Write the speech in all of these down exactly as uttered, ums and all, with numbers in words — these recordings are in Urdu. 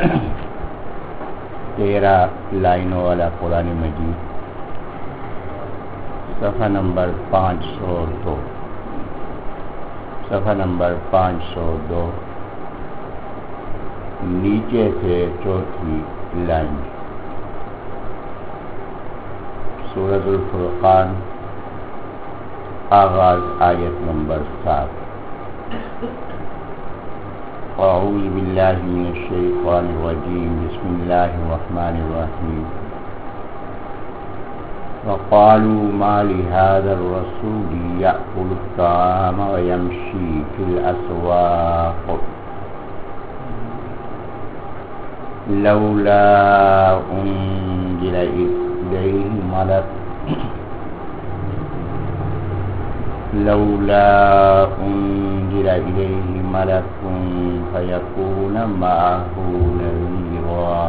تیرہ لائنوں والا قرآن مجید، صفحہ نمبر پانچ سو دو صفحہ نمبر پانچ سو دو نیچے سے چوتھی لائن، سورۃ الفرقان، آغاز آیت نمبر سات۔ اعوذ باللہ من الشیطان الرجیم، بسم اللہ الرحمن الرحیم۔ وقالوا ما لهذا الرسول يأكل الطعام ويمشي في الأسواق لولا أنزل إليه ملك لولا أنزل إليه ملك فيكون معه نذيرا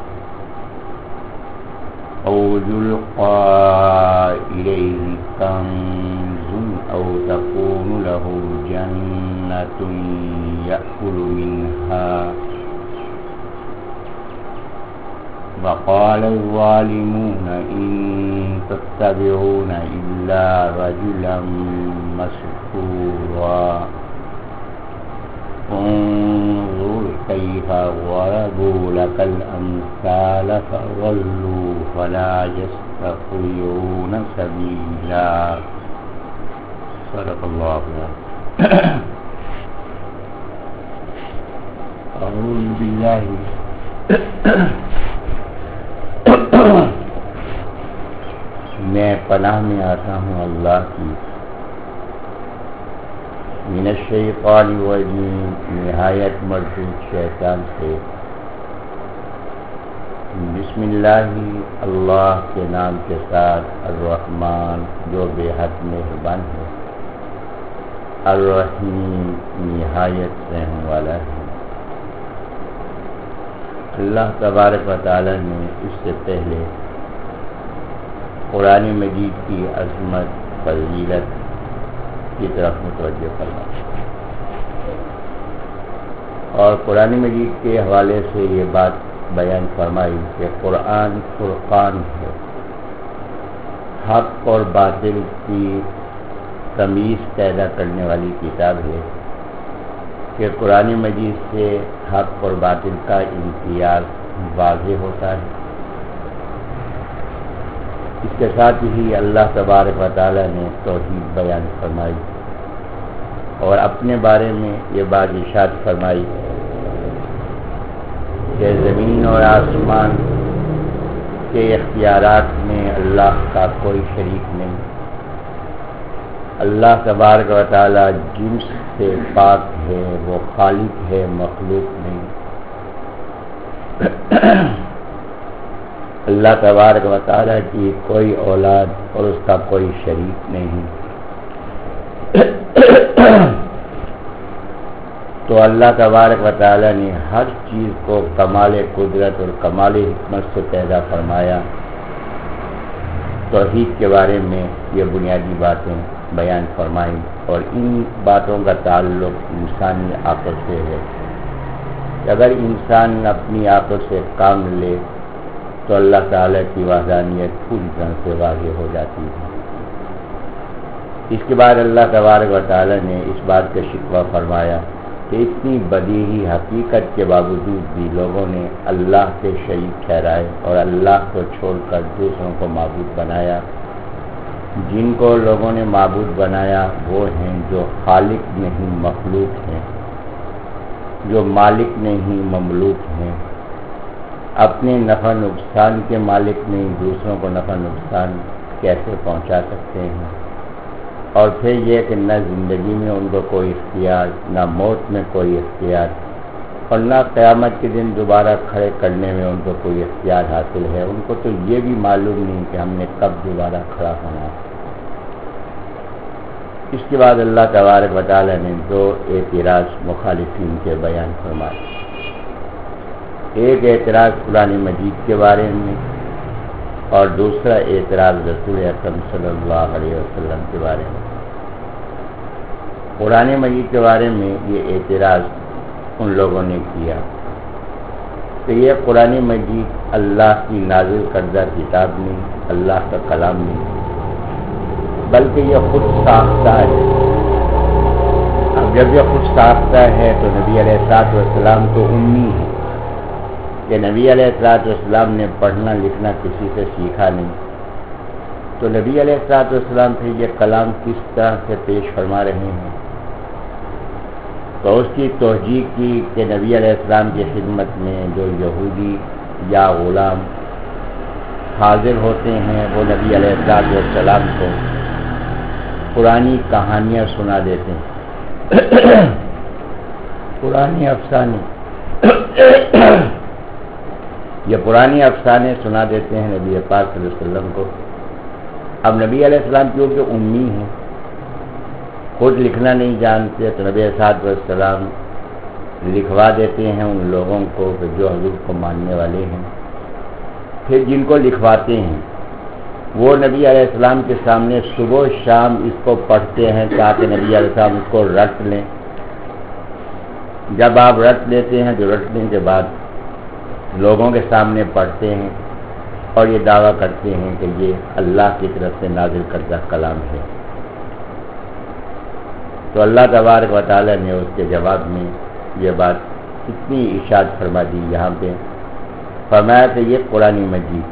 أو يلقى إليه كنز أو تكون له جنة يأكل منها وقال الظالمون إن تتبعون إلا رجلا مسحورا انظر كيف ضربوا لك الأمثال فضلوا فلا يستطيعون سبيلا۔ صدق اللہ العظیم۔ اعوذ باللہ میں پناہ میں آتا ہوں اللہ کی، من الشیطان الرجیم، نہایت مردود شیطان سے۔ بسم اللہ، اللہ کے نام کے ساتھ، الرحمن جو بے حد مہربان ہے، الرحیم نہایت رحم والا ہے۔ اللہ تبارک و تعالی نے اس سے پہلے قرآن مجید کی عظمت، فضیلت کی طرف متوجہ فرمایا، اور قرآن مجید کے حوالے سے یہ بات بیان فرمائی کہ قرآن فرقان ہے، حق اور باطل کی تمیز پیدا کرنے والی کتاب ہے، کہ قرآن مجید سے حق اور باطل کا امتیاز واضح ہوتا ہے۔ اس کے ساتھ ہی اللہ تبارک و تعالی نے توحید بیان فرمائی، اور اپنے بارے میں یہ بات ارشاد فرمائی کہ زمین اور آسمان کے اختیارات میں اللہ کا کوئی شریک نہیں، اللہ تبارک و تعالی جنس سے پاک ہے، وہ خالق ہے، مخلوق نہیں۔ اللہ تبارک و تعالی کی کوئی اولاد اور اس کا کوئی شریک نہیں۔ تو اللہ تبارک و تعالی نے ہر چیز کو کمال قدرت اور کمال حکمت سے پیدا فرمایا۔ توحید کے بارے میں یہ بنیادی باتیں بیان فرمائی، اور ان باتوں کا تعلق انسانی عقل سے ہے۔ اگر انسان اپنی عقل سے کام لے تو اللہ تعالیٰ کی وحدانیت پوری طرح سے واضح ہو جاتی ہے۔ اس کے بعد اللہ تبارک و تعالیٰ نے اس بات کا شکوہ فرمایا کہ اتنی بدیہی حقیقت کے باوجود بھی لوگوں نے اللہ کے شریک ٹھہرائے اور اللہ کو چھوڑ کر دوسروں کو معبود بنایا۔ جن کو لوگوں نے معبود بنایا وہ ہیں جو خالق نہیں مخلوق ہیں، جو مالک نہیں مملوک ہیں، اپنے نفع نقصان کے مالک نہیں، دوسروں کو نفع نقصان کیسے پہنچا سکتے ہیں، اور پھر یہ کہ نہ زندگی میں ان کو کوئی اختیار، نہ موت میں کوئی اختیار، اور نہ قیامت کے دن دوبارہ کھڑے کرنے میں ان کو کوئی اختیار حاصل ہے۔ ان کو تو یہ بھی معلوم نہیں کہ ہم نے کب دوبارہ کھڑا ہونا۔ اس کے بعد اللہ تبارک و تعالی نے دو اعتراض مخالفین کے بیان فرمائے۔ ایک اعتراض قرآن مجید کے بارے میں، اور دوسرا اعتراض رسول اکرم صلی اللہ علیہ وسلم کے بارے میں۔ قرآن مجید کے بارے میں یہ اعتراض ان لوگوں نے کیا کہ یہ قرآن مجید اللہ کی نازل کردہ کتاب نہیں، اللہ کا کلام نہیں، بلکہ یہ خود ساختہ ہے۔ اب جب یہ خود ساختہ ہے تو نبی علیہ الصلوۃ والسلام تو امی ہے کہ نبی علیہ الصلوۃ والسلام نے پڑھنا لکھنا کسی سے سیکھا نہیں، تو نبی علیہ الصلوۃ والسلام پھر یہ کلام کس طرح سے پیش فرما رہے ہیں؟ تو اس کی توجیہ کی کہ نبی علیہ السلام کی خدمت میں جو یہودی یا غلام حاضر ہوتے ہیں وہ نبی علیہ السلام کو پرانی کہانیاں سنا دیتے ہیں، پرانی افسانے یہ پرانی افسانے سنا دیتے ہیں نبی پاک صلی اللہ علیہ وسلم کو۔ اب نبی علیہ السلام کیونکہ امی ہیں، خود لکھنا نہیں جانتے، تو نبی صلی اللہ علیہ وسلم لکھوا دیتے ہیں ان لوگوں کو کہ جو حضور کو ماننے والے ہیں۔ پھر جن کو لکھواتے ہیں وہ نبی علیہ السلام کے سامنے صبح و شام اس کو پڑھتے ہیں تاکہ نبی علیہ السلام اس کو رٹ لیں۔ جب آپ رٹ لیتے ہیں تو رٹنے کے بعد لوگوں کے سامنے پڑھتے ہیں اور یہ دعویٰ کرتے ہیں کہ یہ اللہ کی طرف سے نازل کردہ کلام ہے۔ تو اللہ تبارک و تعالیٰ نے اس کے جواب میں یہ بات اتنی ارشاد فرما دی، یہاں پہ فرمایا کہ یہ قرآن مجید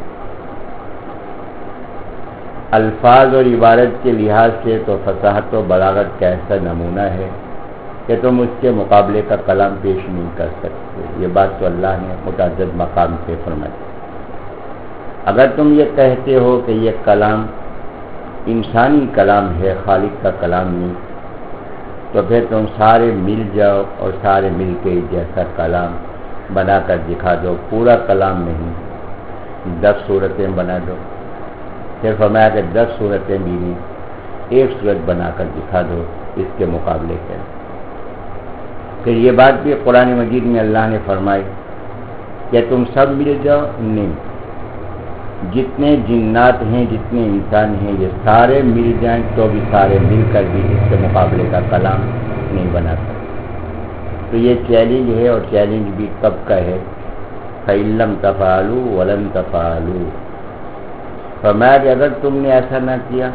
الفاظ اور عبارت کے لحاظ سے تو فصاحت و بلاغت کا ایسا نمونہ ہے کہ تم اس کے مقابلے کا کلام پیش نہیں کر سکتے۔ یہ بات تو اللہ نے متعدد مقام سے فرمائی۔ اگر تم یہ کہتے ہو کہ یہ کلام انسانی کلام ہے، خالق کا کلام نہیں، تو پھر تم سارے مل جاؤ اور سارے مل کے جیسا کلام بنا کر دکھا دو، پورا کلام نہیں، دس صورتیں بنا دو۔ پھر فرمایا کہ دس صورتیں بھی نہیں، ایک صورت بنا کر دکھا دو اس کے مقابلے کے۔ پھر یہ بات بھی قرآن مجید میں اللہ نے فرمائی کہ تم سب مل جاؤ، نہیں، جتنے جنات ہیں جتنے انسان ہیں یہ سارے مل جائیں تو بھی سارے مل کر بھی اس کے مقابلے کا کلام نہیں بنا سکتے۔ تو یہ چیلنج ہے، اور چیلنج بھی کب کا ہے؟ فَإِلَّمْ تَفْعَلُوا وَلَن تَفْعَلُوا، فرمایا کہ اگر تم نے ایسا نہ کیا،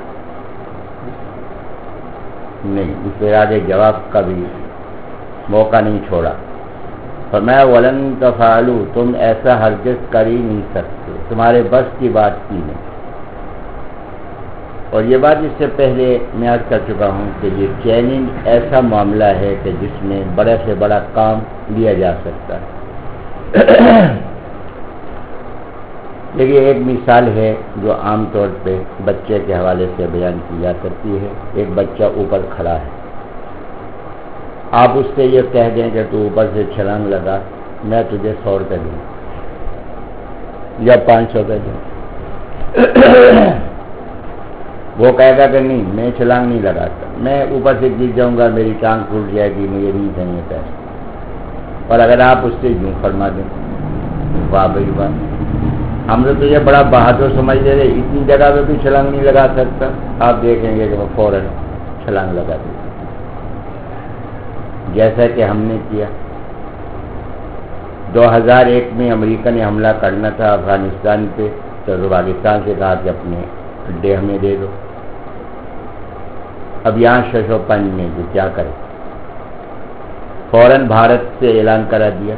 نہیں، اس کے آگے جواب کا بھی موقع نہیں چھوڑا۔ فرمایا وَلَن تَفْعَلُوا، تم ایسا ہرگز کر ہی نہیں سکتے، تمہارے بس کی بات کی نہیں۔ اور یہ بات اس سے پہلے میں عرض کر چکا ہوں کہ یہ چیلنج ایسا معاملہ ہے کہ جس میں بڑے سے بڑا کام لیا جا سکتا ہے۔ لیکن ایک مثال ہے جو عام طور پہ بچے کے حوالے سے بیان کی جا سکتی ہے۔ ایک بچہ اوپر کھڑا ہے، آپ اس سے یہ کہہ دیں کہ تو اوپر سے چھلانگ لگا، میں تجھے سو روپے دوں یا پانچ سو روپے دوں، وہ کہے گا کہ نہیں، میں چھلانگ نہیں لگاتا، میں اوپر سے گر جاؤں گا، میری ٹانگ ٹوٹ جائے گی، مجھے نہیں چاہیے پیسے۔ اور اگر آپ اس سے یوں فرما دیں، واہ بھائی واہ، ہم تو یہ بڑا بہادر سمجھ لے رہے، اتنی جگہ پہ بھی چھلانگ نہیں لگا سکتا، آپ دیکھیں گے کہ وہ فوراً چھلانگ لگا دیں، جیسا کہ ہم نے کیا۔ دو ہزار ایک میں امریکہ نے حملہ کرنا تھا افغانستان پہ، تو پاکستان سے کہا کہ اپنے اڈے ہمیں دے دو۔ اب یہاں شش و پنج میں جو کیا کرے، فوراً بھارت سے اعلان کرا دیا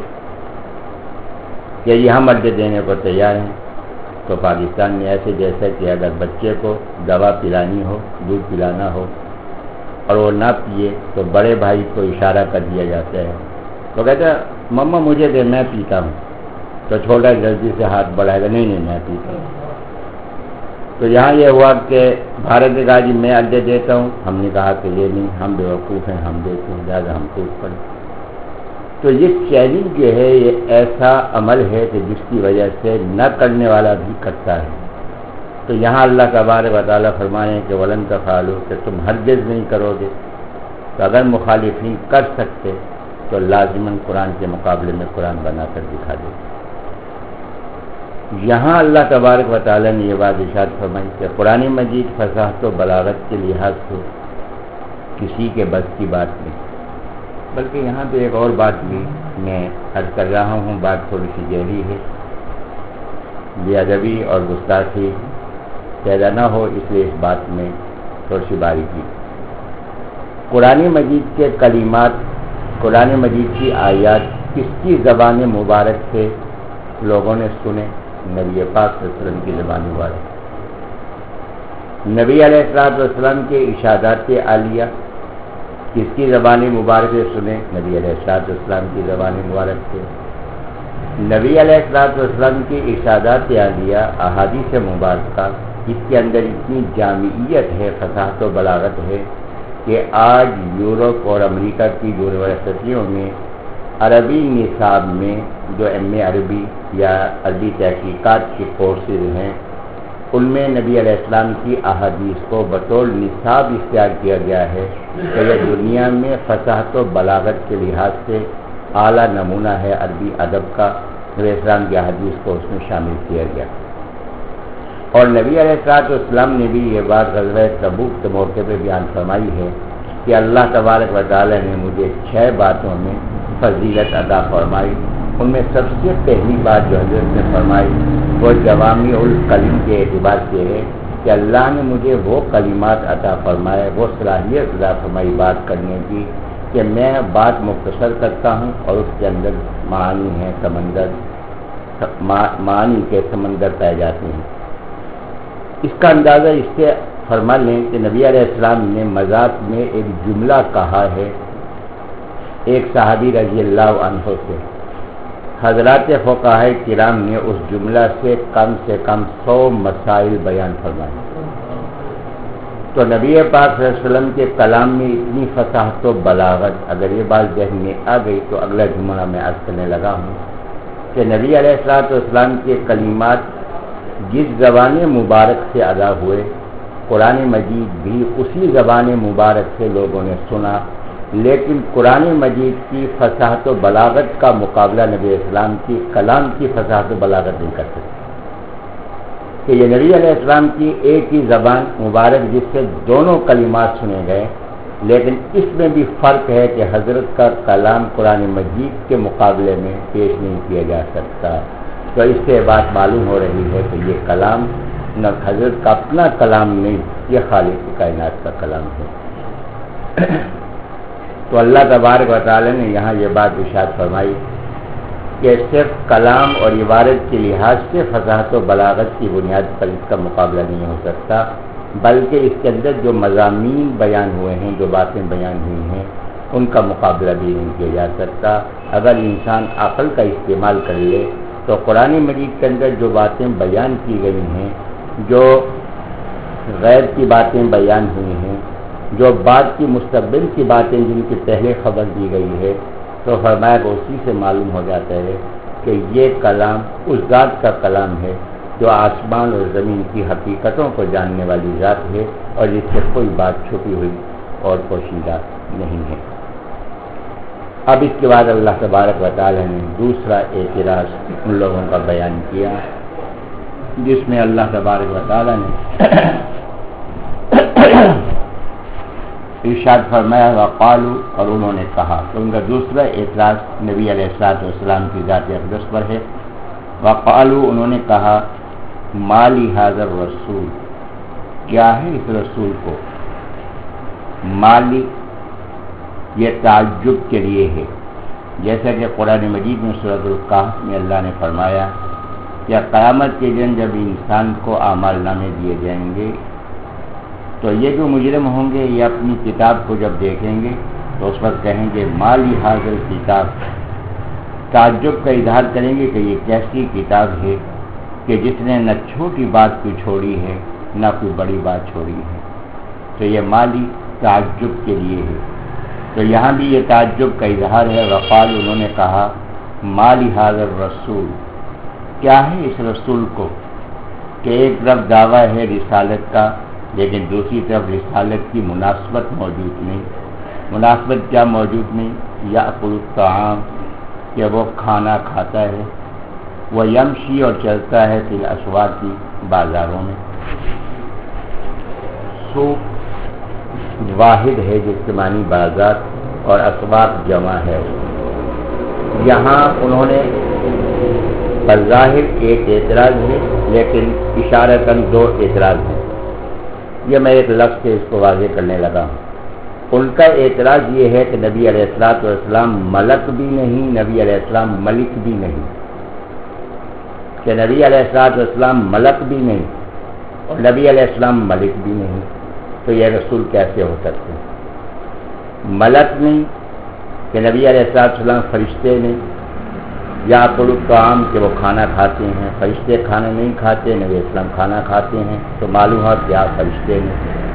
کہ یہ ہم اڈے دینے کو تیار ہیں۔ تو پاکستان نے ایسے جیسا کہ اگر بچے کو دوا پلانی ہو، دودھ پلانا ہو اور وہ نہ پیے تو بڑے بھائی کو اشارہ کر دیا جاتا ہے، تو کہتا ہے مما مجھے دے، میں پیتا ہوں، تو چھوٹا جلدی سے ہاتھ بڑھائے گا، نہیں نہیں میں پیتا ہوں۔ تو یہاں یہ ہوا کہ بھارت نے کہا جی میں اڈے دیتا ہوں، ہم نے کہا کہ یہ نہیں، ہم بیوقوف ہیں، ہم دیتے ہیں، لہٰذا ہم ٹوٹ پڑے۔ تو یہ چیلنج جو ہے یہ ایسا عمل ہے کہ جس کی وجہ سے نہ کرنے والا بھی کرتا ہے۔ تو یہاں اللہ تبارک و تعالیٰ فرمائیں کہ وَلَن تَفْعَلُوا، کہ تم ہرگز نہیں کرو گے۔ تو اگر مخالفین کر سکتے تو لازماً قرآن کے مقابلے میں قرآن بنا کر دکھا دے۔ یہاں اللہ تبارک و تعالیٰ نے یہ بات ارشاد فرمائی کہ قرآن مجید فصاحت و بلاغت کے لحاظ سے کسی کے بس کی بات نہیں، بلکہ یہاں پہ ایک اور بات بھی میں عرض کر رہا ہوں، بات تھوڑی سی گہری ہے، بے ادبی اور گستاخی پیدا نہ ہو اس لیے اس بات میں تھوڑی سی باریکی۔ قرآن مجید کے کلمات، قرآن مجید کی آیات کس کی زبان مبارک سے لوگوں نے سنے؟ نبی پاک صلی اللہ علیہ وسلم کی زبان مبارک۔ نبی علیہ الصلوۃ والسلام کے ارشادات عالیہ کس کی زبان مبارک سے سنے؟ نبی علیہ الصلوۃ والسلام کی زبان مبارک سے۔ نبی علیہ الصلوۃ والسلام کی ارشادات عالیہ احادیث مبارکہ، اس کے اندر اتنی جامعیت ہے، فصاحت و بلاغت ہے کہ آج یورپ اور امریکہ کی یونیورسٹیوں میں عربی نصاب میں جو ایم اے عربی یا عربی تحقیقات کے کورسز ہیں، ان میں نبی علیہ السلام کی احادیث کو بطور نصاب اختیار کیا گیا ہے کہ یہ دنیا میں فصاحت و بلاغت کے لحاظ سے اعلیٰ نمونہ ہے عربی ادب کا۔ نبی علیہ السلام کی احادیث کو اس میں شامل کیا گیا، اور نبی علیہ الصلوۃ والسلام نے بھی یہ بات غزوہ تبوک کے موقع پہ بیان فرمائی ہے کہ اللہ تبارک و تعالی نے مجھے چھ باتوں میں فضیلت عطا فرمائی۔ ان میں سب سے پہلی بات جو حضرت نے فرمائی وہ جوامع الکلم کے اعتبار سے ہے کہ اللہ نے مجھے وہ کلمات عطا فرمائے، وہ صلاحیت عطا فرمائی بات کرنے کی کہ میں بات مختصر کرتا ہوں اور اس کے اندر معانی ہیں، سمندر معانی کے سمندر پائے جاتے ہیں۔ اس کا اندازہ اس سے فرما لیں کہ نبی علیہ السلام نے مذاق میں ایک جملہ کہا ہے ایک صحابی رضی اللہ عنہ سے، حضرات فقہاء کرام نے اس جملہ سے کم سے کم سو مسائل بیان فرمائے۔ تو نبی پاک صلی اللہ علیہ وسلم کے کلام میں اتنی فصاحت و بلاغت، اگر یہ بات ذہن میں آ گئی تو اگلا جملہ میں عرض کرنے لگا ہوں کہ نبی علیہ الصلوۃ والسلام کے کلمات جس زبان مبارک سے ادا ہوئے، قرآن مجید بھی اسی زبان مبارک سے لوگوں نے سنا، لیکن قرآن مجید کی فصاحت و بلاغت کا مقابلہ نبی علیہ السلام کی کلام کی فصاحت و بلاغت نہیں کر سکتے کہ یہ نبی علیہ السلام کی ایک ہی زبان مبارک جس سے دونوں کلمات سنے گئے، لیکن اس میں بھی فرق ہے کہ حضرت کا کلام قرآن مجید کے مقابلے میں پیش نہیں کیا جا سکتا۔ تو اس سے بات معلوم ہو رہی ہے کہ یہ کلام نہ حضرت کا اپنا کلام نہیں، یہ خالق کائنات کا کلام ہے۔ تو اللہ تبارک و تعالی نے یہاں یہ بات ارشاد فرمائی کہ صرف کلام اور عبارت کے لحاظ سے فصاحت و بلاغت کی بنیاد پر اس کا مقابلہ نہیں ہو سکتا، بلکہ اس کے اندر جو مضامین بیان ہوئے ہیں، جو باتیں بیان ہوئی ہیں، ان کا مقابلہ بھی نہیں کیا جا سکتا۔ اگر انسان عقل کا استعمال کر لے تو قرآن مجید کے اندر جو باتیں بیان کی گئی ہیں، جو غیب کی باتیں بیان ہوئی ہیں، جو بعد کی مستقبل کی باتیں جن کی پہلے خبر دی گئی ہے، تو فرمایا کہ اسی سے معلوم ہو جاتا ہے کہ یہ کلام اس ذات کا کلام ہے جو آسمان اور زمین کی حقیقتوں کو جاننے والی ذات ہے، اور اس سے کوئی بات چھپی ہوئی اور پوشیدہ نہیں ہے۔ اب اس کے بعد اللہ تبارک و تعالی نے دوسرا اعتراض ان لوگوں کا بیان کیا جس میں اللہ تبارک و تعالی نے ارشاد فرمایا وقالو، اور انہوں نے کہا، تو ان کا دوسرا اعتراض نبی علیہ الصلوۃ والسلام کی ذات اقدس پر ہے۔ وقالو، انہوں نے کہا، مالی ھذا الرسول، کیا ہے اس رسول کو؟ مالی یہ تعجب کے لیے ہے، جیسا کہ قرآن مجید میں سورۃ الکہف میں اللہ نے فرمایا کہ قیامت کے دن جب انسان کو اعمال نامے دیے جائیں گے تو یہ جو مجرم ہوں گے یہ اپنی کتاب کو جب دیکھیں گے تو اس وقت کہیں گے مالی حاضر کتاب، تعجب کا اظہار کریں گے کہ یہ کیسی کتاب ہے کہ جس نے نہ چھوٹی بات کوئی چھوڑی ہے نہ کوئی بڑی بات چھوڑی ہے۔ تو یہ مالی تعجب کے لیے ہے، تو یہاں بھی یہ تعجب کا اظہار ہے۔ وقال، انہوں نے کہا، مالی حاضر رسول، کیا ہے اس رسول کو کہ ایک طرف دعویٰ ہے رسالت کا لیکن دوسری طرف رسالت کی مناسبت موجود نہیں۔ مناسبت کیا موجود نہیں؟ یأکل الطعام، کہ وہ کھانا کھاتا ہے، وہ یمشی اور چلتا ہے فی الاسواق کی بازاروں میں۔ سوق واحد ہے جس کے معنی بازار، اور اسواق جمع ہے. یہاں انہوں نے بظاہر ایک اعتراض ہے لیکن اشارتاً دو اعتراض ہیں. یہ میں ایک لفظ سے اس کو واضح کرنے لگا ہوں. ان کا اعتراض یہ ہے کہ نبی علیہ الصلوۃ والسلام ملک بھی نہیں، نبی علیہ السلام ملک بھی نہیں. کہ نبی علیہ الصلوۃ والسلام ملک بھی نہیں اور نبی علیہ السلام ملک بھی نہیں، تو یہ رسول کیسے ہو سکتے؟ ملک نہیں کہ نبی علیہ الصلوۃ والسلام فرشتے نہیں، یا قلوب طعام کہ وہ کھانا کھاتے ہیں، فرشتے کھانا نہیں کھاتے، نبی علیہ السلام کھانا کھاتے ہیں، تو معلوم ہے کہ آپ فرشتے نہیں.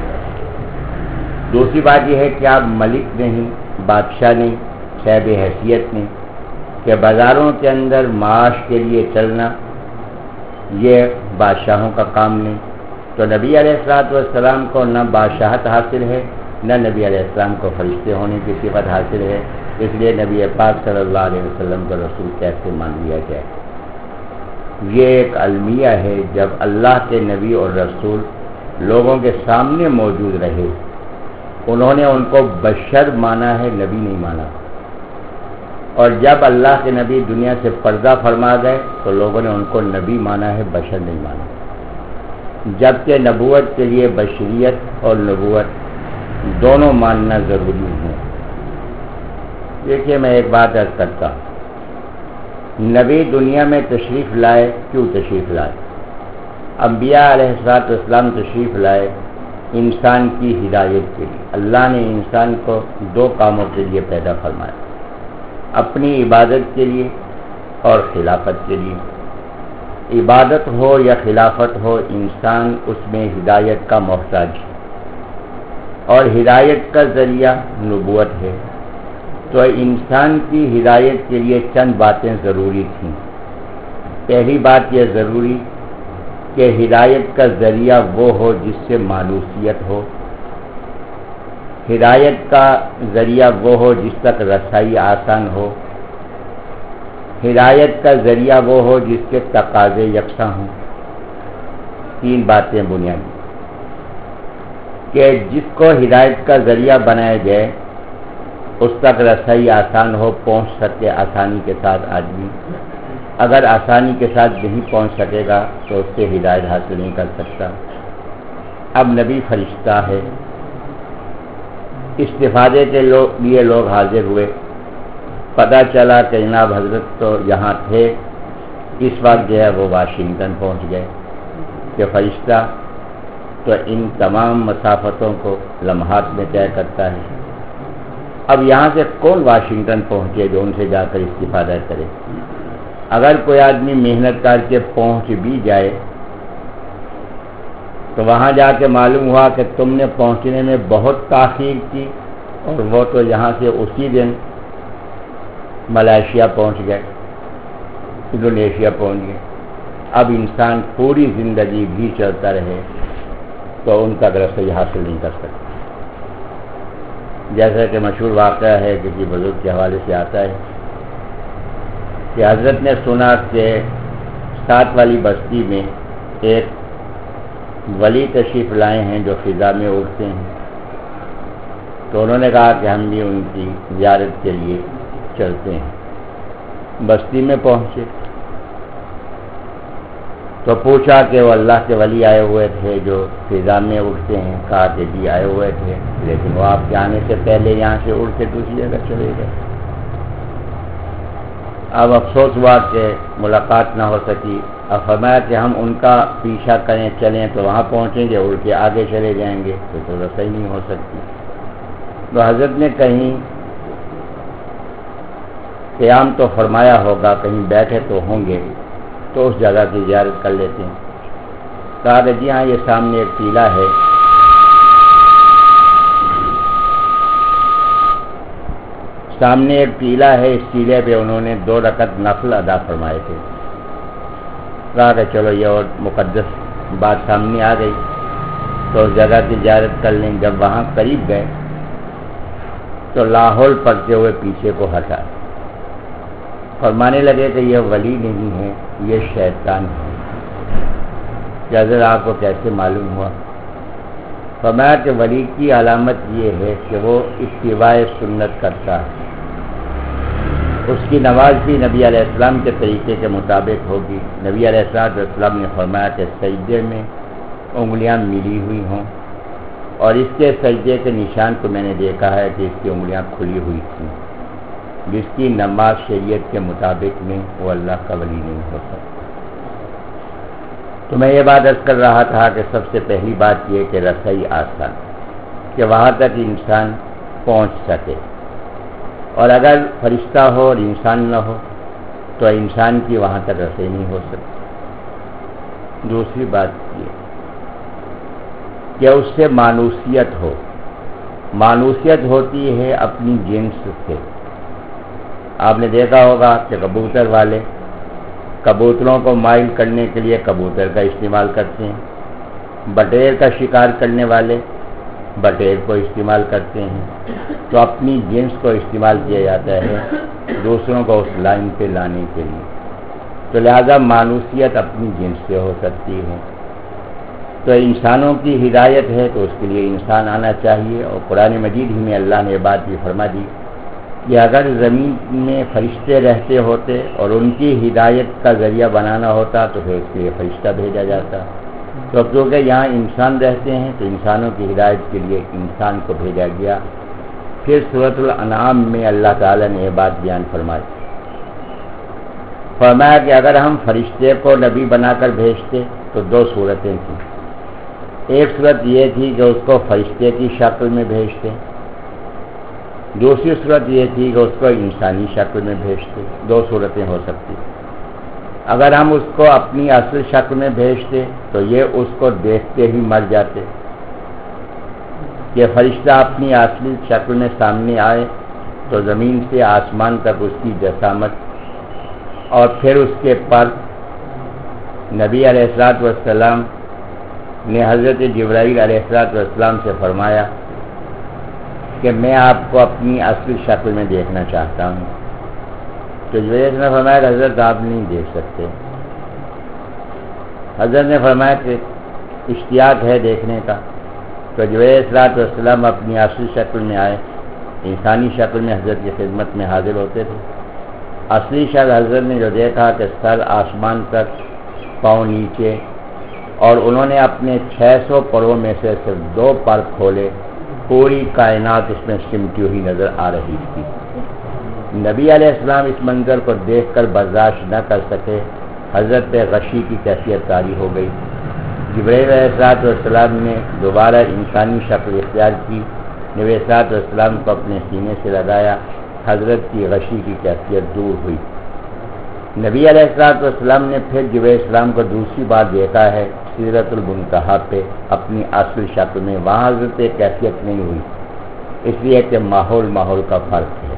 دوسری بات یہ ہے کہ آپ ملک نہیں، بادشاہ نہیں، صاحب حیثیت نہیں، کہ بازاروں کے اندر معاش کے لیے چلنا یہ بادشاہوں کا کام نہیں. تو نبی علیہ الصلوۃ والسلام کو نہ بادشاہت حاصل ہے، نہ نبی علیہ السلام کو فرشتے ہونے کی صفت حاصل ہے. اس لیے نبی پاک صلی اللہ علیہ وسلم کا رسول کیسے مان لیا جائے؟ یہ ایک المیہ ہے. جب اللہ کے نبی اور رسول لوگوں کے سامنے موجود رہے، انہوں نے ان کو بشر مانا ہے، نبی نہیں مانا. اور جب اللہ کے نبی دنیا سے پردہ فرما گئے تو لوگوں نے ان کو نبی مانا ہے، بشر نہیں مانا. جبکہ نبوت کے لیے بشریت اور نبوت دونوں ماننا ضروری ہے. دیکھیے میں ایک بات عرض کرتا ہوں، نبی دنیا میں تشریف لائے، کیوں تشریف لائے؟ انبیاء علیہ الصلوۃ والسلام تشریف لائے انسان کی ہدایت کے لیے. اللہ نے انسان کو دو کاموں کے لیے پیدا فرمایا، اپنی عبادت کے لیے اور خلافت کے لیے. عبادت ہو یا خلافت ہو، انسان اس میں ہدایت کا محتاج ہے، اور ہدایت کا ذریعہ نبوت ہے. تو انسان کی ہدایت کے لیے چند باتیں ضروری تھیں. پہلی بات یہ ضروری کہ ہدایت کا ذریعہ وہ ہو جس سے مانوسیت ہو، ہدایت کا ذریعہ وہ ہو جس تک رسائی آسان ہو، ہدایت کا ذریعہ وہ ہو جس کے تقاضے یکساں ہوں. تین باتیں بنیادی کہ جس کو ہدایت کا ذریعہ بنایا جائے اس تک رسائی آسان ہو، پہنچ سکے آسانی کے ساتھ آدمی. اگر آسانی کے ساتھ نہیں پہنچ سکے گا تو اس سے ہدایت حاصل نہیں کر سکتا. اب نبی فرشتہ ہے، استفادے کے لیے لوگ حاضر ہوئے. پتہ چلا کہ جناب حضرت تو یہاں تھے، اس وقت جو ہے وہ واشنگٹن پہنچ گئے. کہ فرشتہ تو ان تمام مسافتوں کو لمحات میں طے کرتا ہے. اب یہاں سے کون واشنگٹن پہنچے جو ان سے جا کر استفادہ کرے؟ اگر کوئی آدمی محنت کر کے پہنچ بھی جائے تو وہاں جا کے معلوم ہوا کہ تم نے پہنچنے میں بہت تاخیر کی، اور وہ تو یہاں سے اسی دن ملائیشیا پہنچ گئے، انڈونیشیا پہنچ گئے. اب انسان پوری زندگی بھی چلتا رہے تو ان تک رسائی حاصل نہیں کر سکتا. جیسا کہ مشہور واقعہ ہے کسی بزرگ کے حوالے سے آتا ہے کہ حضرت نے سنا کہ سات والی بستی میں ایک ولی تشریف لائے ہیں جو فضا میں اڑتے ہیں. تو انہوں نے کہا کہ ہم بھی ان کی زیارت کے لیے چلتے ہیں. بستی میں پہنچے تو پوچھا کہ وہ اللہ کے ولی آئے ہوئے تھے جو فضا میں اڑتے ہیں. کہا کہ جی آئے ہوئے تھے، لیکن وہ آپ کے آنے سے پہلے یہاں سے اڑ کے دوسری جگہ چلے گئے. اب افسوس ہوا کہ ملاقات نہ ہو سکی. اب فرمایا کہ ہم ان کا پیچھا کریں چلیں تو وہاں پہنچیں گے، اڑ کے آگے چلے جائیں گے تو تو رسائی نہیں ہو سکتی. تو حضرت نے کہیں قیام تو فرمایا ہوگا، کہیں بیٹھے تو ہوں گے، تو اس جگہ کی زیارت کر لیتے ہیں. کہا کہ جی ہاں یہ سامنے ایک ٹیلا ہے، سامنے ایک ٹیلا ہے، اس ٹیلے پہ انہوں نے دو رکعت نفل ادا فرمائے تھے. کہا کہ چلو یہ اور مقدس بات سامنے آ گئی تو اس جگہ کی زیارت کر لیں. جب وہاں قریب گئے تو لاہور پڑتے ہوئے پیچھے کو ہٹا، فرمانے لگے کہ یہ ولی نہیں ہے، یہ شیطان ہے. کہ حضرت آپ کو کیسے معلوم ہوا؟ فرمایا کہ ولی کی علامت یہ ہے کہ وہ اتباع سنت کرتا ہے، اس کی نماز بھی نبی علیہ السلام کے طریقے کے مطابق ہوگی۔ نبی علیہ السلام نے فرمایا کہ سجدے میں انگلیاں ملی ہوئی ہوں، اور اس کے سجدے کے نشان کو میں نے دیکھا ہے کہ اس کی انگلیاں کھلی ہوئی تھیں۔ جس کی نماز شریعت کے مطابق میں وہ اللہ کا ولی نہیں ہو سکتا۔ تو میں یہ بات عرض کر رہا تھا کہ سب سے پہلی بات یہ کہ رسائی آسان، کہ وہاں تک انسان پہنچ سکے، اور اگر فرشتہ ہو اور انسان نہ ہو تو انسان کی وہاں تک رسائی نہیں ہو سکتی۔ دوسری بات یہ کہ اس سے مانوسیت ہو، مانوسیت ہوتی ہے اپنی جنس سے۔ آپ نے دیکھا ہوگا کہ کبوتر والے کبوتروں کو مائل کرنے کے لیے کبوتر کا استعمال کرتے ہیں، بٹیر کا شکار کرنے والے بٹیر کو استعمال کرتے ہیں، تو اپنی جنس کو استعمال کیا جاتا ہے دوسروں کو اس لائن پہ لانے کے لیے۔ تو لہذا مانوسیت اپنی جنس سے ہو سکتی ہے۔ تو انسانوں کی ہدایت ہے تو اس کے لیے انسان آنا چاہیے، اور قرآن مجید ہی میں اللہ نے یہ بات بھی فرما دی کہ اگر زمین میں فرشتے رہتے ہوتے اور ان کی ہدایت کا ذریعہ بنانا ہوتا تو پھر اس کے لیے فرشتہ بھیجا جاتا۔ تو کیونکہ یہاں انسان رہتے ہیں تو انسانوں کی ہدایت کے لیے انسان کو بھیجا گیا۔ پھر سورۃ الانعام میں اللہ تعالیٰ نے یہ بات بیان فرمائی، فرمایا کہ اگر ہم فرشتے کو نبی بنا کر بھیجتے تو دو صورتیں تھیں۔ ایک صورت یہ تھی کہ اس کو فرشتے کی شکل میں بھیجتے، دوسری صورت یہ تھی کہ اس کو انسانی شکل میں بھیجتے۔ دو صورتیں ہو سکتی۔ اگر ہم اس کو اپنی اصل شکل میں بھیجتے تو یہ اس کو دیکھتے ہی مر جاتے، کہ فرشتہ اپنی اصلی شکل میں سامنے آئے تو زمین سے آسمان تک اس کی جسامت اور پھر اس کے پر۔ نبی علیہ الصلوۃ والسلام نے حضرت جبرائیل علیہ الصلوۃ والسلام سے فرمایا کہ میں آپ کو اپنی اصلی شکل میں دیکھنا چاہتا ہوں، تو جبرائیل نے فرمایا کہ حضرت آپ نہیں دیکھ سکتے۔ حضرت نے فرمایا کہ اشتیاق ہے دیکھنے کا، تو جبرائیل علیہ السلام اپنی اصلی شکل میں آئے، انسانی شکل میں حضرت کی خدمت میں حاضر ہوتے تھے۔ اصلی شکل حضرت نے جو دیکھا کہ سر آسمان تک، پاؤں نیچے، اور انہوں نے اپنے چھ سو پروں میں سے صرف دو پر کھولے، پوری کائنات اس میں سمٹی ہوئی نظر آ رہی تھی۔ نبی علیہ السلام اس منظر کو دیکھ کر برداشت نہ کر سکے، حضرت پہ غشی کی کیفیت طاری ہو گئی۔ جبرائیل علیہ السلام نے دوبارہ انسانی شکل اختیار کی، نبی علیہ السلام کو اپنے سینے سے لگایا، حضرت کی غشی کی کیفیت دور ہوئی۔ نبی علیہ السلام نے پھر جبرائیل علیہ السلام کو دوسری بار دیکھا ہے سدرۃ المنتہا پہ اپنی اصل شکل میں، وہاں حضرت کیفیت نہیں ہوئی، اس لیے کہ ماحول ماحول کا فرق ہے۔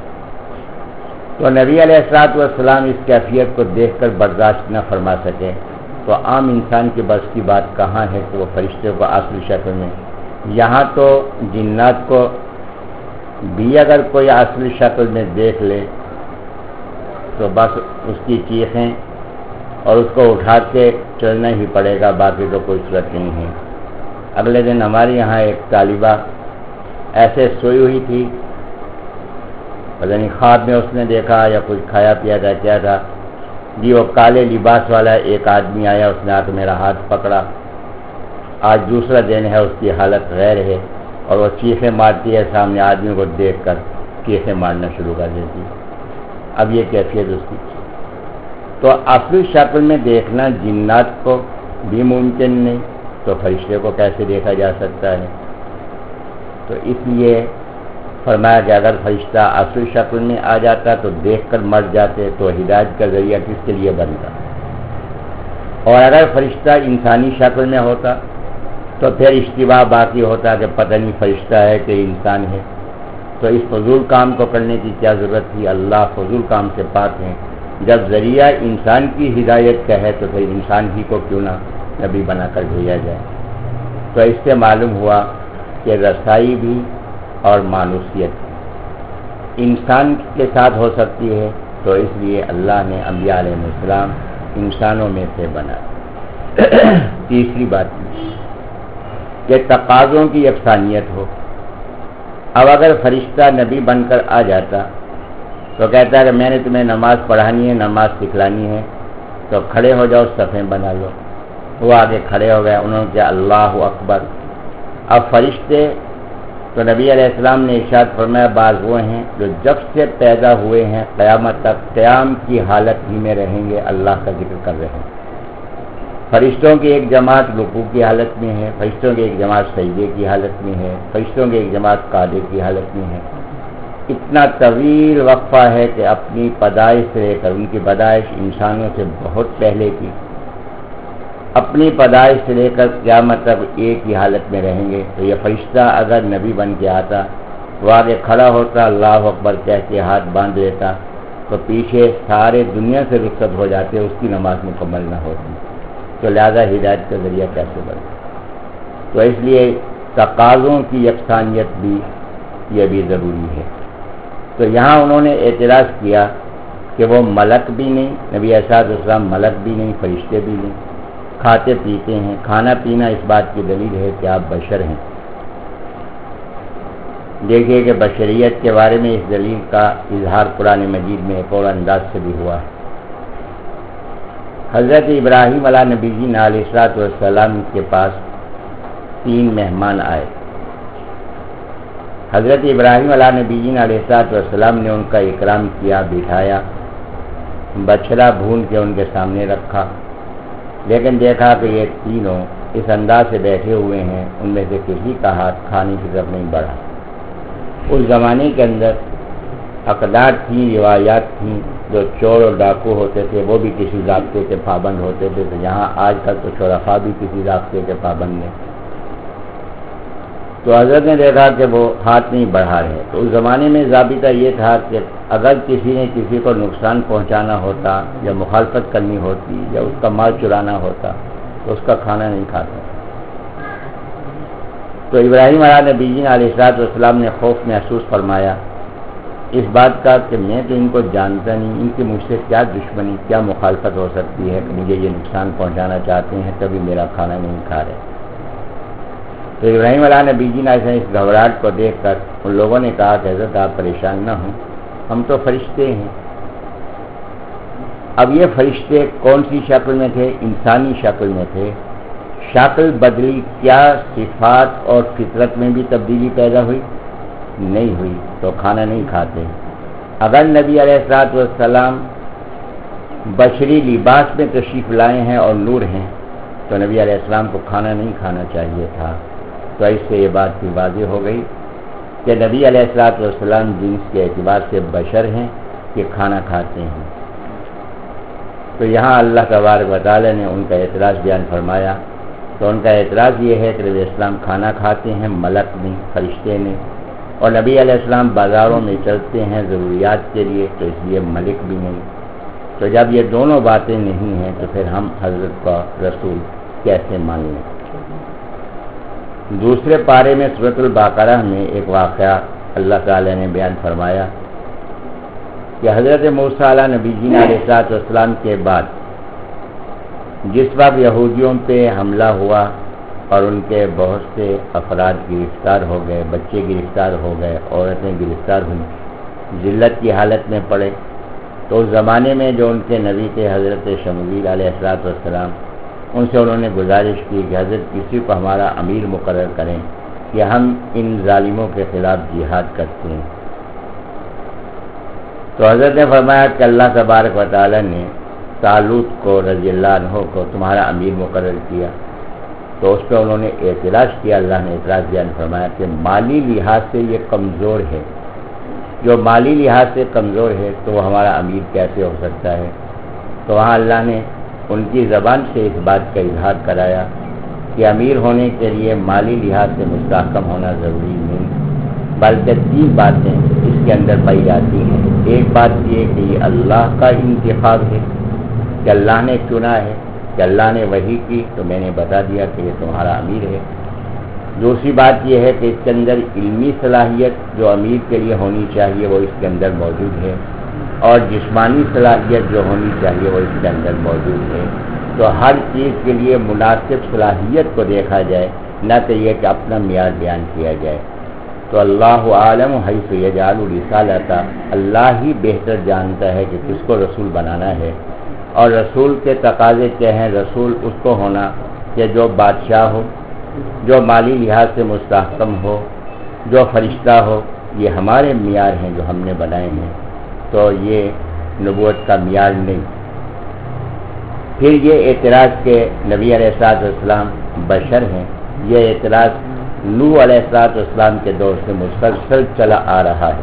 تو نبی علیہ السلام اس کیفیت کو دیکھ کر برداشت نہ فرما سکے، تو عام انسان کے بس کی بات کہاں ہے کہ وہ فرشتے کو اصل شکل میں۔ یہاں تو جنات کو بھی اگر کوئی اصل شکل میں دیکھ لے تو بس اس کی چیخیں اور اس کو اٹھا کے چلنا ہی پڑے گا، باقی تو کوئی صورت نہیں ہے۔ اگلے دن ہمارے یہاں ایک طالبہ ایسے سوئی ہوئی تھی، پتہ نہیں خواب میں اس نے دیکھا یا کچھ کھایا پیا تھا کیا تھا جی، وہ کالے لباس والا ایک آدمی آیا، اس نے آ کے میرا ہاتھ پکڑا۔ آج دوسرا دن ہے، اس کی حالت غیر ہے اور وہ چیخیں مارتی ہے، سامنے آدمی کو دیکھ کر چیخیں مارنا شروع کر دیتی۔ اب یہ کیفیت اس کی، تو اصلی شکل میں دیکھنا جنات کو بھی ممکن نہیں، تو فرشتے کو کیسے دیکھا جا سکتا ہے؟ تو اس لیے فرمایا کہ اگر فرشتہ اصل شکل میں آ جاتا تو دیکھ کر مر جاتے، تو ہدایت کا ذریعہ کس کے لیے بنتا؟ اور اگر فرشتہ انسانی شکل میں ہوتا تو پھر اشتباہ باقی ہوتا کہ پتہ نہیں فرشتہ ہے کہ انسان ہے۔ تو اس فضول کام کو کرنے کی کیا ضرورت تھی؟ اللہ فضول کام سے پاک ہیں۔ جب ذریعہ انسان کی ہدایت کا ہے تو پھر انسان ہی کو کیوں نہ نبی بنا کر بھیجا جائے؟ تو اس سے معلوم ہوا کہ رسائی بھی اور مانوسیت انسان کے ساتھ ہو سکتی ہے، تو اس لیے اللہ نے انبیاء علیہ السلام انسانوں میں سے بنا۔ تیسری بات کہ تقاضوں کی یکسانیت ہو. اب اگر فرشتہ نبی بن کر آ جاتا تو کہتا ہے کہ میں نے تمہیں نماز پڑھانی ہے، نماز سکھلانی ہے، تو کھڑے ہو جاؤ، صفیں بنا لو. وہ آگے کھڑے ہو گئے، انہوں نے کہا اللہ اکبر. اب فرشتے تو نبی علیہ السلام نے ارشاد فرمایا بعض وہ ہیں جو جب سے پیدا ہوئے ہیں قیامت تک قیام کی حالت ہی میں رہیں گے، اللہ کا ذکر کر رہے ہیں. فرشتوں کی ایک جماعت رکوع کی حالت میں ہے، فرشتوں کی ایک جماعت سجدے کی حالت میں ہے، فرشتوں کی ایک جماعت قعدے کی حالت میں ہے. اتنا طویل وقفہ ہے کہ اپنی پیدائش سے لے کر، ان کی پیدائش انسانوں سے بہت پہلے کی، اپنی پیدائش سے لے کر قیامت تک ایک ہی حالت میں رہیں گے. تو یہ فرشتہ اگر نبی بن کے آتا، وہ آگے کھڑا ہوتا، اللہ اکبر کہہ کے ہاتھ باندھ لیتا، تو پیچھے سارے دنیا سے رخصت ہو جاتے، اس کی نماز مکمل نہ ہوتی. تو لہذا ہدایت کا ذریعہ کیسے بنے؟ تو اس لیے تقاضوں کی یکسانیت بھی یہ بھی ضروری ہے. تو یہاں انہوں نے اعتراض کیا کہ وہ ملک بھی نہیں، نبی علیہ السلام ملک بھی نہیں، فرشتے بھی نہیں، کھاتے پیتے ہیں. کھانا پینا اس بات کی دلیل ہے کہ آپ بشر ہیں. دیکھیے کہ بشریت کے بارے میں اس دلیل کا اظہار قرآن مجید میں ایک اور انداز سے بھی ہوا ہے. حضرت ابراہیم علیہ نبی جی علیہ الصلوۃ والسلام کے پاس تین مہمان آئے. حضرت ابراہیم علیہ نبی جی علیہ الصلوۃ والسلام نے ان کا اکرام کیا، بٹھایا، بچھڑا بھون کے ان کے سامنے رکھا. لیکن دیکھا کہ یہ تینوں اس انداز سے بیٹھے ہوئے ہیں، ان میں سے کسی کا ہاتھ کھانے کی طرف نہیں بڑھا. اس زمانے کے اندر اقدار تھیں، روایات تھیں، جو چور اور ڈاکو ہوتے تھے وہ بھی کسی ضابطے کے پابند ہوتے تھے. تو یہاں آج کل تو شرفا بھی کسی ضابطے کے پابند ہیں. تو حضرت نے دیکھا کہ وہ ہاتھ نہیں بڑھا رہے. تو اس زمانے میں ضابطہ یہ تھا کہ اگر کسی نے کسی کو نقصان پہنچانا ہوتا یا مخالفت کرنی ہوتی یا اس کا مال چرانا ہوتا تو اس کا کھانا نہیں کھاتا. تو ابراہیم علیہ نبی جی علیہ الصلوۃ والسلام نے خوف محسوس فرمایا اس بات کا کہ میں تو ان کو جانتا نہیں، ان کی مجھ سے کیا دشمنی، کیا مخالفت ہو سکتی ہے کہ مجھے یہ نقصان پہنچانا چاہتے ہیں، کبھی میرا کھانا نہیں کھا رہے. تو ابراہیم علیہ نبی جی نے اس گھبراہٹ کو دیکھ کر ان لوگوں نے کہا کہ حضرت آپ پریشان نہ ہوں، ہم تو فرشتے ہیں. اب یہ فرشتے کون سی شکل میں تھے؟ انسانی شکل میں تھے. شکل بدلی، کیا صفات اور فطرت میں بھی تبدیلی پیدا ہوئی؟ نہیں ہوئی. تو کھانا نہیں کھاتے. اگر نبی علیہ الصلوۃ والسلام بشری لباس میں تشریف لائے ہیں اور نور ہیں تو نبی علیہ السلام کو کھانا نہیں کھانا چاہیے تھا. تو اس سے یہ بات بھی واضح ہو گئی کہ نبی علیہ الصلوۃ والسلام جنس کے اعتبار سے بشر ہیں کہ کھانا کھاتے ہیں. تو یہاں اللہ تبارک و تعالی نے ان کا اعتراض بیان فرمایا. تو ان کا اعتراض یہ ہے کہ نبی السلام کھانا کھاتے ہیں، ملک نہیں، فرشتے نہیں. اور نبی علیہ السلام بازاروں میں چلتے ہیں ضروریات کے لیے، تو اس لیے ملک بھی نہیں. تو جب یہ دونوں باتیں نہیں ہیں تو پھر ہم حضرت کا رسول کیسے مان لیں؟ دوسرے پارے میں سورۃ البقرہ میں ایک واقعہ اللہ تعالی نے بیان فرمایا کہ حضرت موسیٰ علیہ نبی جی علیہ الصلوۃ والسلام کے بعد جس وقت یہودیوں پہ حملہ ہوا اور ان کے بہت سے افراد گرفتار ہو گئے، بچے گرفتار ہو گئے، عورتیں گرفتار ہوئیں، ذلت کی حالت میں پڑے، تو اس زمانے میں جو ان کے نبی تھے حضرت شمویل علیہ الصلوۃ والسلام، ان سے انہوں نے گزارش کی کہ حضرت کسی کو ہمارا امیر مقرر کریں کہ ہم ان ظالموں کے خلاف جہاد کرتے ہیں. تو حضرت نے فرمایا کہ اللہ تبارک و تعالی نے طالوت کو رضی اللہ عنہ کو تمہارا امیر مقرر کیا. تو اس پہ انہوں نے اعتراض کیا. اللہ نے اعتراض بیان فرمایا کہ مالی لحاظ سے یہ کمزور ہے، جو مالی لحاظ سے کمزور ہے تو وہ ہمارا امیر کیسے ہو سکتا ہے؟ تو وہاں اللہ نے ان کی زبان سے اس بات کا اظہار کرایا کہ امیر ہونے کے لیے مالی لحاظ سے مستحکم ہونا ضروری نہیں، بلکہ تین باتیں اس کے اندر پائی جاتی ہیں. ایک بات یہ کہ یہ اللہ کا انتخاب ہے کہ اللہ نے چنا ہے، کہ اللہ نے وحی کی تو میں نے بتا دیا کہ یہ تمہارا امیر ہے. دوسری بات یہ ہے کہ اس کے اندر علمی صلاحیت جو امیر کے لیے ہونی چاہیے وہ اس کے اندر موجود ہے، اور جسمانی صلاحیت جو ہونی چاہیے وہ اس کے اندر موجود ہے. تو ہر چیز کے لیے مناسب صلاحیت کو دیکھا جائے نہ کہ یہ کہ اپنا معیار بیان کیا جائے. تو اللہ عالم حیث یجعل رسالتہ، اللہ ہی بہتر جانتا ہے کہ کس کو رسول بنانا ہے. اور رسول کے تقاضے کیا ہیں؟ رسول اس کو ہونا کہ جو بادشاہ ہو، جو مالی لحاظ سے مستحکم ہو، جو فرشتہ ہو. یہ ہمارے معیار ہیں جو ہم نے بنائے ہیں، تو یہ نبوت کا معیار نہیں. پھر یہ اعتراض کہ نبی علیہ الصلوۃ والسلام بشر ہیں، یہ اعتراض نوح علیہ الصلوۃ والسلام کے دور سے مسلسل چلا آ رہا ہے.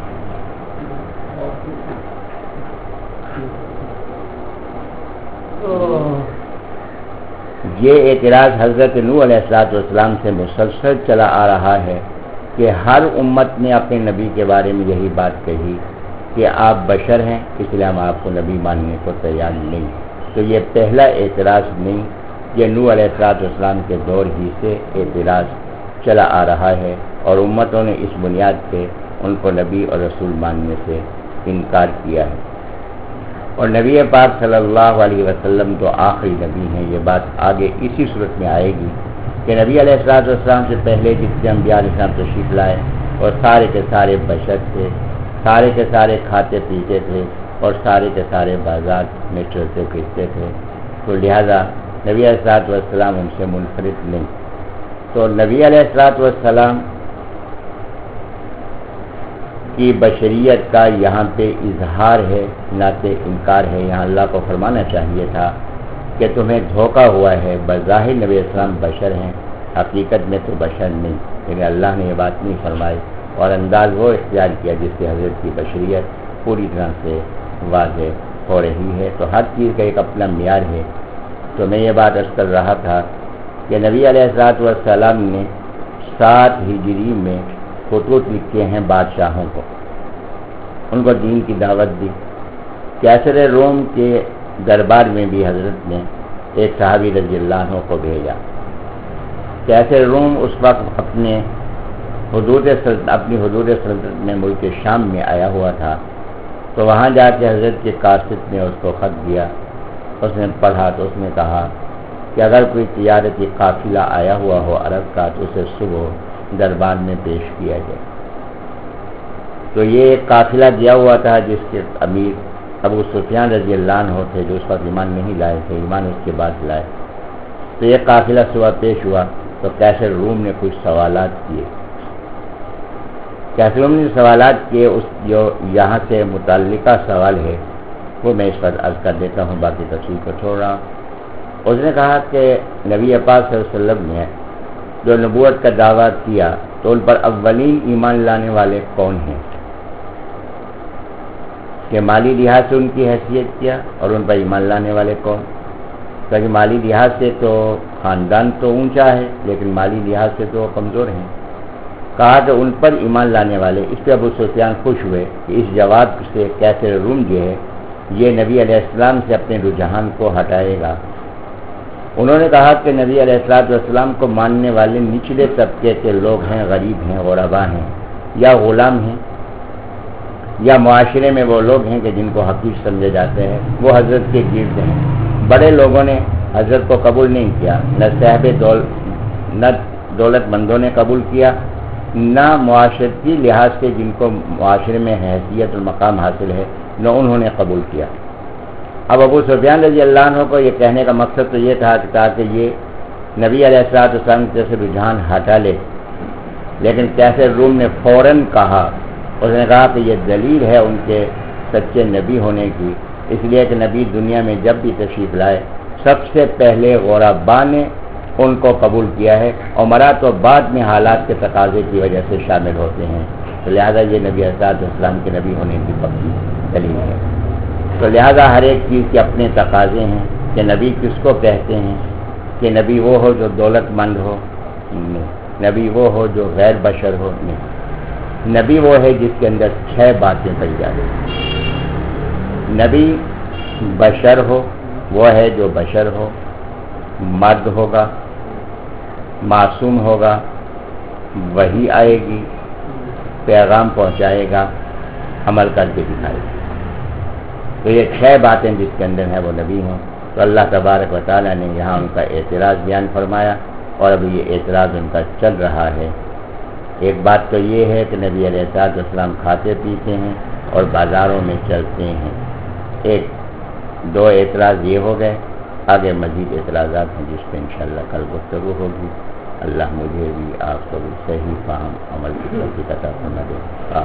یہ اعتراض حضرت نوح علیہ الصلوۃ والسلام سے مسلسل چلا آ رہا ہے کہ ہر امت نے اپنے نبی کے بارے میں یہی بات کہی کہ آپ بشر ہیں، اس لیے ہم آپ کو نبی ماننے کو تیار نہیں. تو یہ پہلا اعتراض نہیں، یہ نوح علیہ الصلوۃ والسلام کے دور ہی سے اعتراض چلا آ رہا ہے، اور امتوں نے اس بنیاد پہ ان کو نبی اور رسول ماننے سے انکار کیا ہے. اور نبی پاک صلی اللہ علیہ وسلم تو آخری نبی ہیں. یہ بات آگے اسی صورت میں آئے گی کہ نبی علیہ الصلوۃ والسلام سے پہلے جتنے انبیاء علیہ السلام تشریف لائے اور سارے کے سارے بشر تھے، سارے کے سارے کھاتے پیتے تھے اور سارے کے سارے بازار میں چلتے پھرتے تھے. تو لہذا نبی علیہ الصلوۃ والسلام ان سے منفرد نہیں. تو نبی علیہ الصلوۃ والسلام کی بشریت کا یہاں پہ اظہار ہے، نہ کہ انکار ہے. یہاں اللہ کو فرمانا چاہیے تھا کہ تمہیں دھوکہ ہوا ہے، بظاہر نبی علیہ السلام بشر ہیں، حقیقت میں تو بشر نہیں. لیکن اللہ نے یہ بات نہیں فرمائی اور انداز وہ اختیار کیا جس سے حضرت کی بشریت پوری طرح سے واضح ہو رہی ہے. تو ہر چیز کا ایک اپنا معیار ہے. تو میں یہ بات عرض کر رہا تھا کہ نبی علیہ الصلوۃ والسلام نے سات ہجری میں خطوط لکھے ہیں بادشاہوں کو، ان کو دین کی دعوت دی. کیسر روم کے دربار میں بھی حضرت نے ایک صحابی رضی اللہ عنہ کو بھیجا. کیسر روم اس وقت اپنے حدود اپنی حدود سلطنت میں ملک شام میں آیا ہوا تھا. تو وہاں جا کے حضرت کے قاصد نے اس کو خط دیا. اس نے پڑھا تو اس نے کہا کہ اگر کوئی تجارتی قافلہ آیا ہوا ہو عرب کا تو اسے صبح دربار میں پیش کیا جائے. تو یہ ایک قافلہ دیا ہوا تھا جس کے امیر ابو سفیان رضی اللہ عنہ تھے، جو اس وقت ایمان نہیں لائے تھے، ایمان اس کے بعد لائے. تو یہ قافلہ صبح پیش ہوا تو کیسر روم نے کچھ سوالات کیے. کیسر روم نے سوالات کیے، اس جو یہاں سے متعلقہ سوال ہے وہ میں اس وقت عرض کر دیتا ہوں، باقی تفصیل کو چھوڑ رہا ہوں. اس نے کہا کہ نبی پاک صلی اللہ علیہ وسلم نے جو نبوت کا دعویٰ کیا تو ان پر اولین ایمان لانے والے کون ہیں؟ کہ مالی لحاظ سے ان کی حیثیت کیا اور ان پر ایمان لانے والے کون؟ کیونکہ مالی لحاظ سے تو خاندان تو اونچا ہے لیکن مالی لحاظ سے تو کمزور ہیں. کہا کہ ان پر ایمان لانے والے. اس پہ ابو سفیان خوش ہوئے کہ اس جواب سے کیسر روم جو ہے یہ نبی علیہ السلام سے اپنے رجحان کو ہٹائے گا. انہوں نے کہا کہ نبی علیہ الصلوۃ والسلام کو ماننے والے نچلے طبقے کے لوگ ہیں، غریب ہیں، غرباء ہیں، یا غلام ہیں، یا معاشرے میں وہ لوگ ہیں کہ جن کو حقیر سمجھے جاتے ہیں، وہ حضرت کے گرد ہیں. بڑے لوگوں نے حضرت کو قبول نہیں کیا، نہ صاحب دول نہ دولت مندوں نے قبول کیا، نہ معاشرتی لحاظ سے جن کو معاشرے میں حیثیت اور مقام حاصل ہے نہ انہوں نے قبول کیا. اب ابو سفیان رضی اللہ عنہ کو یہ کہنے کا مقصد تو یہ تھا کہ تاکہ یہ نبی علیہ الصلوۃ والسلام سے رجحان ہٹا لے. لیکن کیسر روم نے فوراً کہا، اس نے کہا کہ یہ دلیل ہے ان کے سچے نبی ہونے کی، اس لیے کہ نبی دنیا میں جب بھی تشریف لائے سب سے پہلے غرباء نے ان کو قبول کیا ہے، اور مرا تو بعد میں حالات کے تقاضے کی وجہ سے شامل ہوتے ہیں. تو لہذا یہ نبی علیہ الصلوۃ والسلام کے نبی ہونے کی پکی دلیل ہے. تو لہذا ہر ایک چیز کے اپنے تقاضے ہیں کہ نبی کس کو کہتے ہیں. کہ نبی وہ ہو جو دولت مند ہو؟ نہیں. نبی وہ ہو جو غیر بشر ہو؟ نہیں. نبی وہ ہے جس کے اندر چھ باتیں پائی جا رہی ہیں. نبی بشر ہو، وہ ہے جو بشر ہو، مرد ہوگا، معصوم ہوگا، وحی آئے گی، پیغام پہنچائے گا، عمل کر کے دکھائے گا. تو یہ چھ باتیں جس کے اندر ہیں وہ نبی ہوں. تو اللہ تبارک و تعالیٰ نے یہاں ان کا اعتراض بیان فرمایا اور ابھی یہ اعتراض ان کا چل رہا ہے۔ ایک بات تو یہ ہے کہ نبی علیہ الصلوۃ والسلام کھاتے پیتے ہیں اور بازاروں میں چلتے ہیں۔ ایک دو اعتراض یہ ہو گئے، آگے مزید اعتراضات ہیں جس پہ انشاءاللہ کل گفتگو ہوگی۔ اللہ مجھے بھی آپ کو بھی صحیح فہم عمل کی توفیق عطا فرما دے۔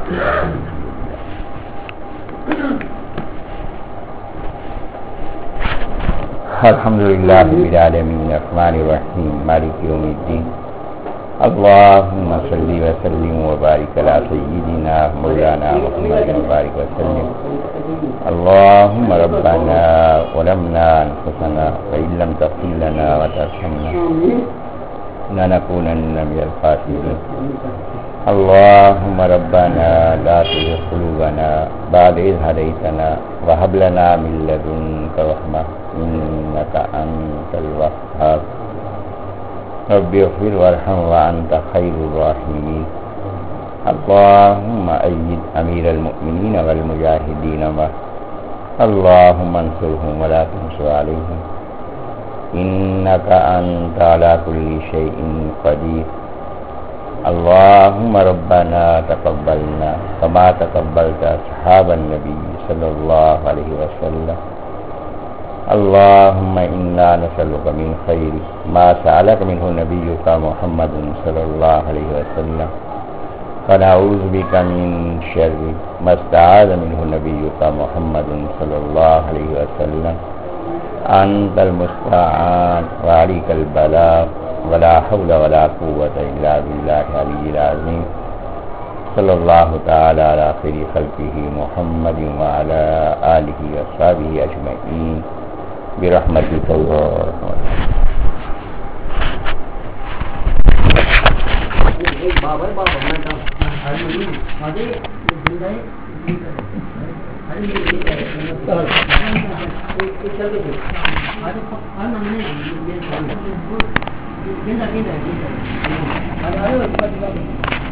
الحمدللہ رب العالمین الرحمن الرحیم مالک یوم الدین اللہم صلی وسلم وبارک علی سیدنا مولانا محمد وبارک وسلم اللہم ربنا ظلمنا انفسنا وإن لم تغفر لنا وترحمنا لنكونن من الخاسرين اللهم ربنا لا تزغ قلوبنا بعد إذ هديتنا وهب لنا من لدنك رحمة إنك أنت الوهاب رب اغفر وارحم وأنت خير الراحمين اللهم أيد أمير المؤمنين والمجاهدين معه اللهم انصرهم ولا تنصر عليهم إنك أنت على كل شيء قدير اللهم ربنا تقبلنا كما تقبلت أصحاب النبي صلى الله عليه وسلم اللهم إنا نسألك من خير ما سألك منه نبيك محمد صلى الله عليه وسلم ونعوذ بك من شر ما استعاذ منه نبيك محمد صلى الله عليه وسلم أنت المستعان وعليك البلاغ ولا حول ولا قوة إلا بالله العلي العظيم صلى الله تعالى على خير خلقه محمد وعلى آله وصحبه أجمعين برحمتك اللهم